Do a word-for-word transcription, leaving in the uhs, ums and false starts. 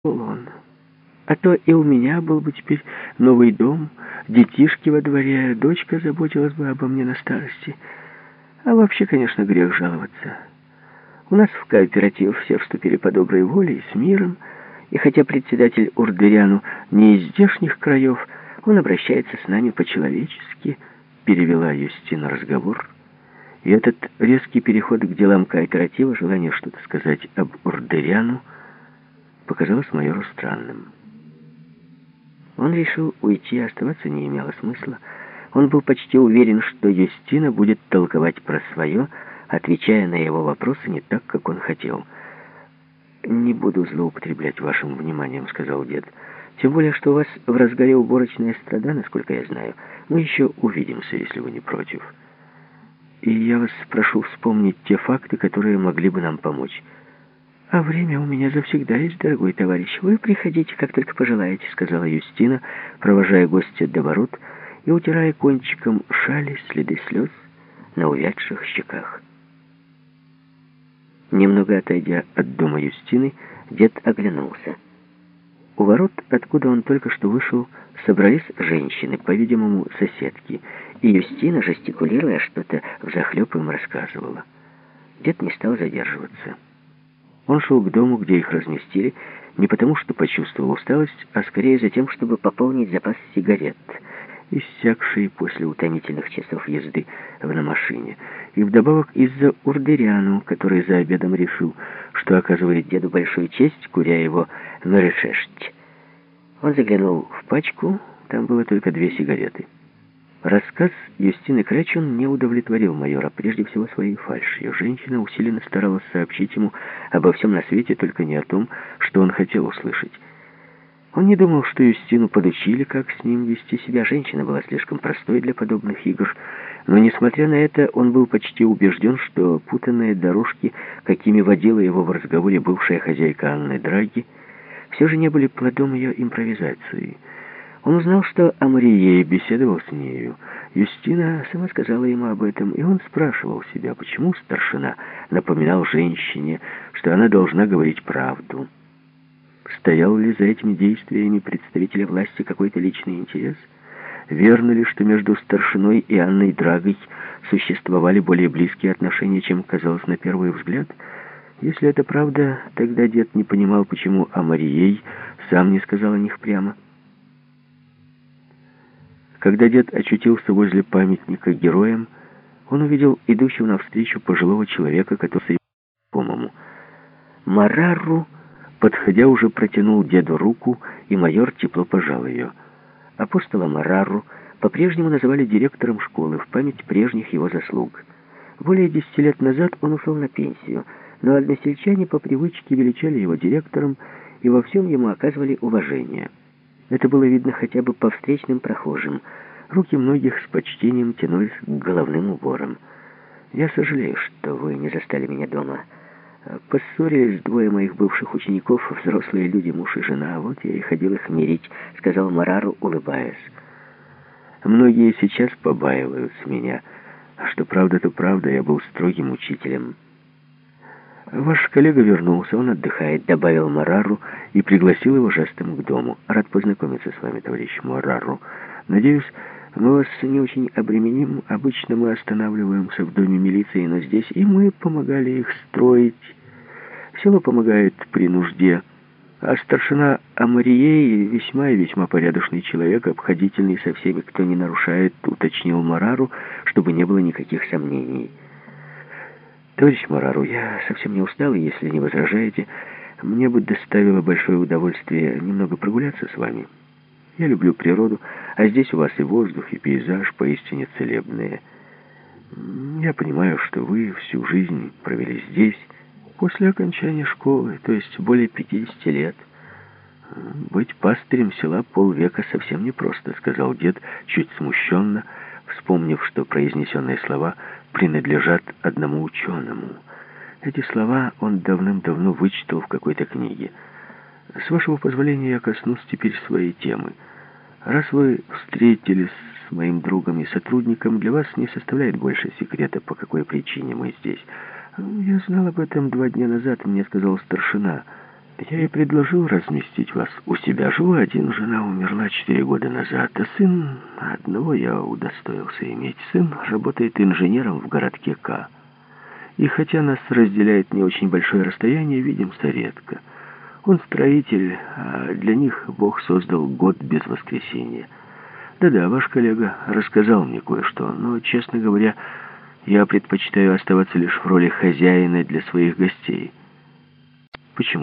он. А то и у меня был бы теперь новый дом, детишки во дворе, дочка заботилась бы обо мне на старости. А вообще, конечно, грех жаловаться. У нас в кооператив все вступили по доброй воле и с миром, и хотя председатель Урдыряну не из здешних краев, он обращается с нами по-человечески, перевела Юстина разговор. И этот резкий переход к делам кооператива, желание что-то сказать об Урдыряну, показалось майору странным. Он решил уйти, а оставаться не имело смысла. Он был почти уверен, что Юстина будет толковать про свое, отвечая на его вопросы не так, как он хотел. «Не буду злоупотреблять вашим вниманием», — сказал дед. «Тем более, что у вас в разгаре уборочная страда, насколько я знаю. Мы еще увидимся, если вы не против. И я вас прошу вспомнить те факты, которые могли бы нам помочь». «А время у меня завсегда есть, дорогой товарищ. Вы приходите, как только пожелаете», — сказала Юстина, провожая гостя до ворот и утирая кончиком шали следы слез на увядших щеках. Немного отойдя от дома Юстины, дед оглянулся. У ворот, откуда он только что вышел, собрались женщины, по-видимому, соседки, и Юстина, жестикулируя, что-то взахлеб им рассказывала. Дед не стал задерживаться. Он шел к дому, где их разместили, не потому что почувствовал усталость, а скорее за тем, чтобы пополнить запас сигарет, иссякшие после утомительных часов езды на машине, и вдобавок из-за Урдыряну, который за обедом решил, что оказывает деду большую честь, куря его на решеште. Он заглянул в пачку, там было только две сигареты. Рассказ Юстины Кречун не удовлетворил майора, прежде всего своей фальшью. Женщина усиленно старалась сообщить ему обо всем на свете, только не о том, что он хотел услышать. Он не думал, что Юстину подучили, как с ним вести себя. Женщина была слишком простой для подобных игр. Но, несмотря на это, он был почти убежден, что путанные дорожки, какими водила его в разговоре бывшая хозяйка Анны Драги, все же не были плодом ее импровизации. Он узнал, что о Марии беседовал с нею. Юстина сама сказала ему об этом, и он спрашивал себя, почему старшина напоминал женщине, что она должна говорить правду. Стоял ли за этими действиями представителя власти какой-то личный интерес? Верно ли, что между старшиной и Анной Драгой существовали более близкие отношения, чем казалось на первый взгляд? Если это правда, тогда дед не понимал, почему о Марии сам не сказал о них прямо. Когда дед очутился возле памятника героям, он увидел идущего навстречу пожилого человека, который по-моему. Марару, подходя, уже протянул деду руку, и майор тепло пожал ее. Апостола Марару по-прежнему называли директором школы в память прежних его заслуг. Более десяти лет назад он ушел на пенсию, но односельчане по привычке величали его директором и во всем ему оказывали уважение. Это было видно хотя бы по встречным прохожим. Руки многих с почтением тянулись к головным уборам. «Я сожалею, что вы не застали меня дома. Поссорились двое моих бывших учеников, взрослые люди, муж и жена. Вот я и ходил их мирить», — сказал Марару, улыбаясь. «Многие сейчас побаиваются меня. А что правда, то правда, я был строгим учителем». «Ваш коллега вернулся, он отдыхает», — добавил Марару и пригласил его жестом к дому. «Рад познакомиться с вами, товарищ Марару. Надеюсь, мы вас не очень обременим. Обычно мы останавливаемся в доме милиции, но здесь и мы помогали их строить. Село помогает при нужде. А старшина Амарией весьма и весьма порядочный человек, обходительный со всеми, кто не нарушает», — уточнил Марару, чтобы не было никаких сомнений. «Товарищ Марару, я совсем не устал, и если не возражаете, мне бы доставило большое удовольствие немного прогуляться с вами. Я люблю природу, а здесь у вас и воздух, и пейзаж поистине целебные. Я понимаю, что вы всю жизнь провели здесь, после окончания школы, то есть более пятидесяти лет. Быть пастырем села полвека совсем непросто», — сказал дед, чуть смущенно, вспомнив, что произнесенные слова принадлежат одному ученому. Эти слова он давным-давно вычитал в какой-то книге. «С вашего позволения я коснусь теперь своей темы. Раз вы встретились с моим другом и сотрудником, для вас не составляет больше секрета, по какой причине мы здесь. Я знал об этом два дня назад, мне сказал старшина. Я и предложил разместить вас у себя. Живу один, жена умерла четыре года назад, а сын, одного я удостоился иметь. Сын работает инженером в городке К. И хотя нас разделяет не очень большое расстояние, видимся редко. Он строитель, а для них Бог создал год без воскресенья. Да-да, ваш коллега рассказал мне кое-что, но, честно говоря, я предпочитаю оставаться лишь в роли хозяина для своих гостей. Почему?